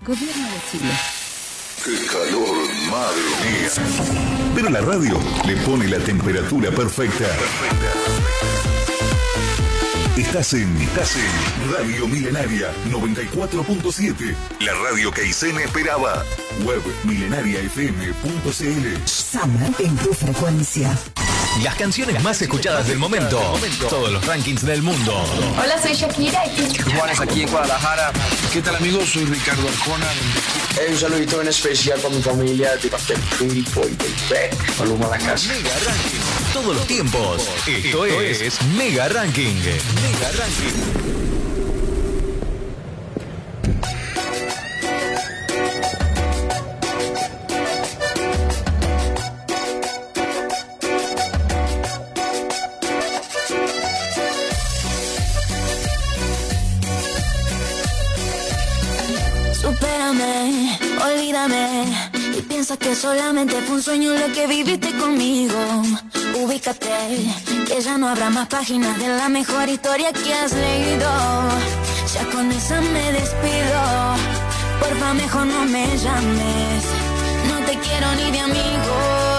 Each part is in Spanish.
Gobierno de Chile. ¡Qué calor, madre mía! Pero la radio le pone la temperatura perfecta. Estás en Radio Milenaria 94.7. La radio que Aysén esperaba. Web milenariafm.cl. Summer en tu frecuencia. Las canciones más escuchadas del momento. Todos los rankings del mundo. Hola, soy Shakira. Juanes aquí en Guadalajara. ¿Qué tal, amigos? Soy Ricardo Arjona. Un saludito en especial para mi familia de parte del Público y del PEC. Paloma a la casa. Mega Ranking. Todos los tiempos. Esto es Mega Ranking. Mega Ranking. Supérame, olvídame y piensa que solamente fue un sueño lo que viviste conmigo. Ubícate, que ya no habrá más páginas de la mejor historia que has leído. Ya con esa me despido, porfa mejor no me llames. No te quiero ni de amigo.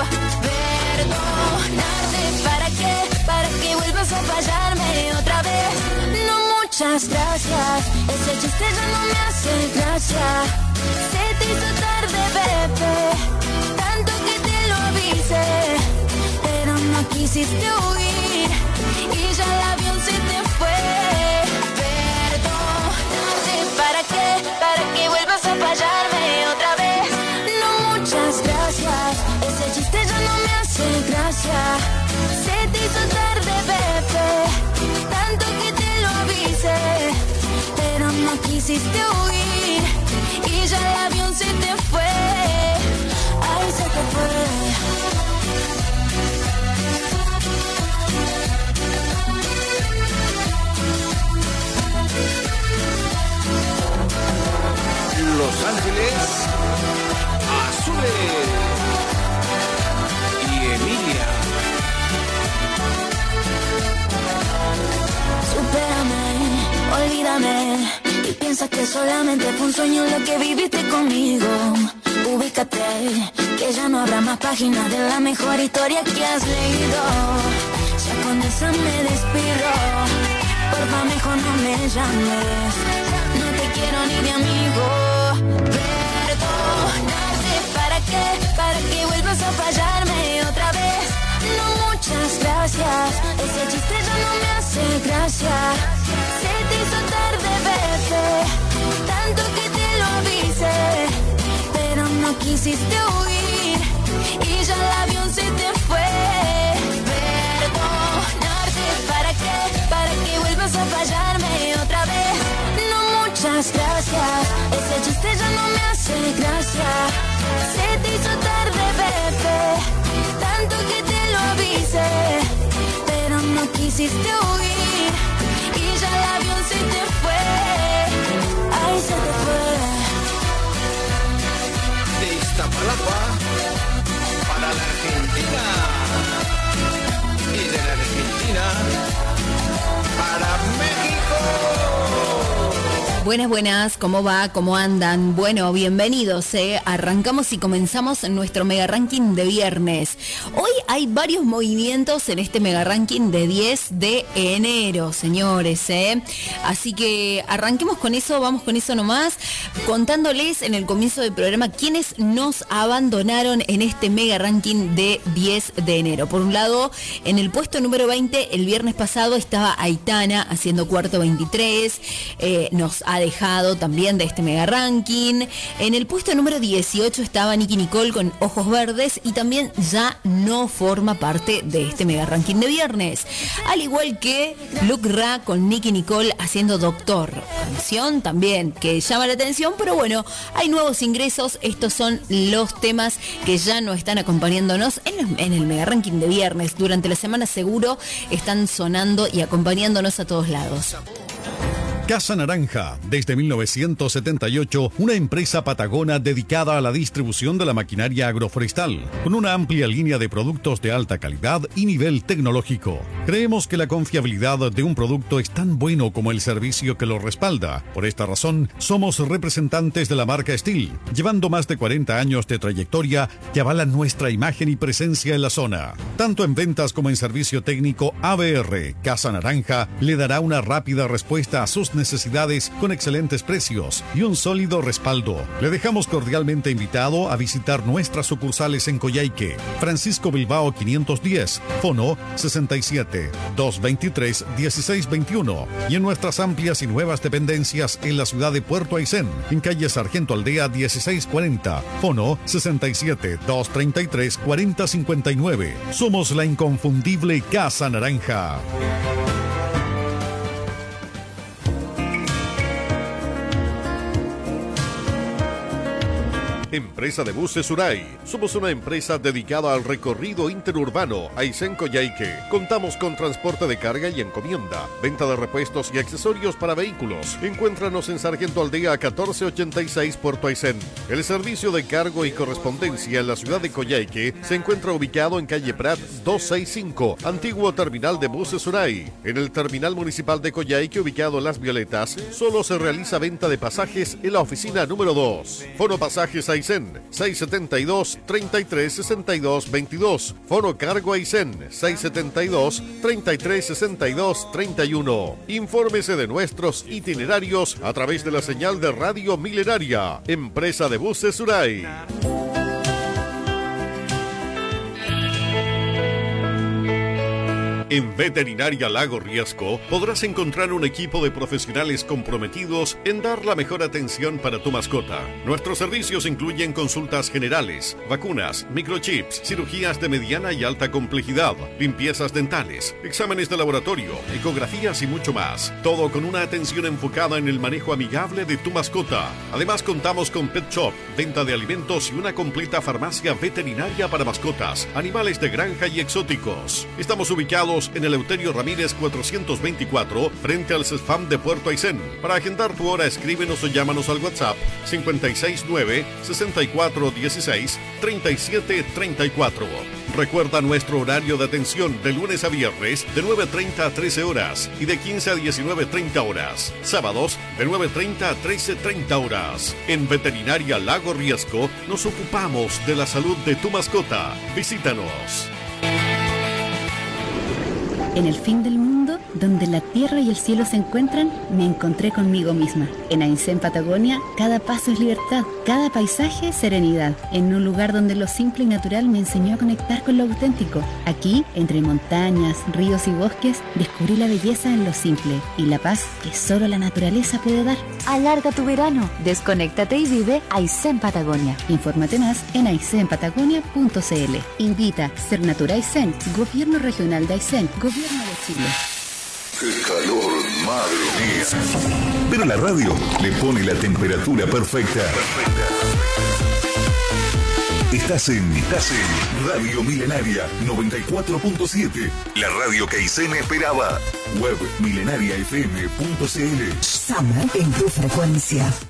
Perdonarte, ¿para qué vuelvas a fallarme otra vez? No, muchas gracias, ese chiste ya no me hace gracia. Se te hizo tarde, bebé, tanto que te lo avisé, pero no quisiste huir y ya el avión se te fue. Perdónate, ¿para qué vuelvas a fallarme otra vez? No, muchas gracias, ese chiste ya no me hace gracia. Se te hizo tarde, bebé, tanto que te lo avisé, pero no quisiste huir y ya el avión se te fue. Ay, se te fue. Los Ángeles Azules y Emilia. Supérame, olvídame y piensa que solamente fue un sueño lo que viviste conmigo. Ubícate, que ya no habrá más páginas de la mejor historia que has leído. Ya con esa me despido, porfa mejor no me llames. No te quiero ni de amigo. Perdonarte, ¿para qué vuelvas a fallarme otra vez? No, muchas gracias, ese chiste ya no me hace gracia. Se te hizo tarde, bebé, tanto que te lo avisé, pero no quisiste huir y ya el avión se te fue. Perdonarte, ¿para qué vuelvas a fallarme otra vez? No, muchas gracias, ese chiste ya no me hace gracia. Se te hizo tarde, bebé, tanto que te lo avisé, pero no quisiste huir y ya el avión se te fue. Ay, se te fue. De Iztapalapa para la Argentina y de la Argentina para México. Buenas, ¿cómo va? ¿Cómo andan? Bueno, bienvenidos, Arrancamos y comenzamos nuestro Mega Ranking de viernes. Hoy hay varios movimientos en este Mega Ranking de 10 de enero, señores, Así que arranquemos con eso, vamos con eso nomás, contándoles en el comienzo del programa quiénes nos abandonaron en este Mega Ranking de 10 de enero. Por un lado, en el puesto número 20, el viernes pasado estaba Aitana haciendo cuarto 23, nos ha dejado también de este Mega Ranking. En el puesto número 18 estaba Nicki Nicole con Ojos Verdes y también ya no forma parte de este Mega Ranking de viernes. Al igual que Luke Ra con Nicki Nicole haciendo Doctor. Canción también que llama la atención, pero bueno, hay nuevos ingresos. Estos son los temas que ya no están acompañándonos en el Mega Ranking de viernes. Durante la semana seguro están sonando y acompañándonos a todos lados. Casa Naranja, desde 1978, una empresa patagona dedicada a la distribución de la maquinaria agroforestal, con una amplia línea de productos de alta calidad y nivel tecnológico. Creemos que la confiabilidad de un producto es tan bueno como el servicio que lo respalda. Por esta razón, somos representantes de la marca Steel, llevando más de 40 años de trayectoria que avalan nuestra imagen y presencia en la zona. Tanto en ventas como en servicio técnico, ABR Casa Naranja le dará una rápida respuesta a sus necesidades con excelentes precios y un sólido respaldo. Le dejamos cordialmente invitado a visitar nuestras sucursales en Coyhaique, Francisco Bilbao 510, Fono 67 223 1621, y en nuestras amplias y nuevas dependencias en la ciudad de Puerto Aysén, en calle Sargento Aldea 1640, Fono 67 233 4059. Somos la inconfundible Casa Naranja. Empresa de Buses Suray. Somos una empresa dedicada al recorrido interurbano Aysén-Coyhaique. Contamos con transporte de carga y encomienda, venta de repuestos y accesorios para vehículos. Encuéntranos en Sargento Aldea 1486 Puerto Aysén. El servicio de cargo y correspondencia en la ciudad de Coyhaique se encuentra ubicado en calle Prat 265, antiguo terminal de Buses Suray. En el terminal municipal de Coyhaique, ubicado en Las Violetas, solo se realiza venta de pasajes en la oficina número 2. Fono Pasajes Aysén 672 33 62 22. Fono Cargo Aysén 672 33 62 31. Infórmese de nuestros itinerarios a través de la señal de Radio Milenaria. Empresa de Buses Suray. En Veterinaria Lago Riesco podrás encontrar un equipo de profesionales comprometidos en dar la mejor atención para tu mascota. Nuestros servicios incluyen consultas generales, vacunas, microchips, cirugías de mediana y alta complejidad, limpiezas dentales, exámenes de laboratorio, ecografías y mucho más. Todo con una atención enfocada en el manejo amigable de tu mascota. Además contamos con Pet Shop, venta de alimentos y una completa farmacia veterinaria para mascotas, animales de granja y exóticos. Estamos ubicados en Eleuterio Ramírez 424, frente al CESFAM de Puerto Aysén. Para agendar tu hora, escríbenos o llámanos al WhatsApp 569-6416-3734. Recuerda nuestro horario de atención de lunes a viernes de 9:30 a 13 horas y de 15 a 19:30 horas. Sábados de 9:30 a 13:30 horas. En Veterinaria Lago Riesco nos ocupamos de la salud de tu mascota. Visítanos. En el fin del mundo, donde la tierra y el cielo se encuentran, me encontré conmigo misma. En Aysén, Patagonia, cada paso es libertad, cada paisaje serenidad. En un lugar donde lo simple y natural me enseñó a conectar con lo auténtico. Aquí, entre montañas, ríos y bosques, descubrí la belleza en lo simple y la paz que solo la naturaleza puede dar. Alarga tu verano, desconéctate y vive Aysén, Patagonia. Infórmate más en aysenpatagonia.cl. Invita Ser Natura Aysén, Gobierno Regional de Aysén, Gobierno de Chile. ¡Qué calor, madre mía! Pero la radio le pone la temperatura perfecta. Estás en Radio Milenaria 94.7. La radio que Aysén esperaba. Web milenariafm.cl. Summer en tu frecuencia.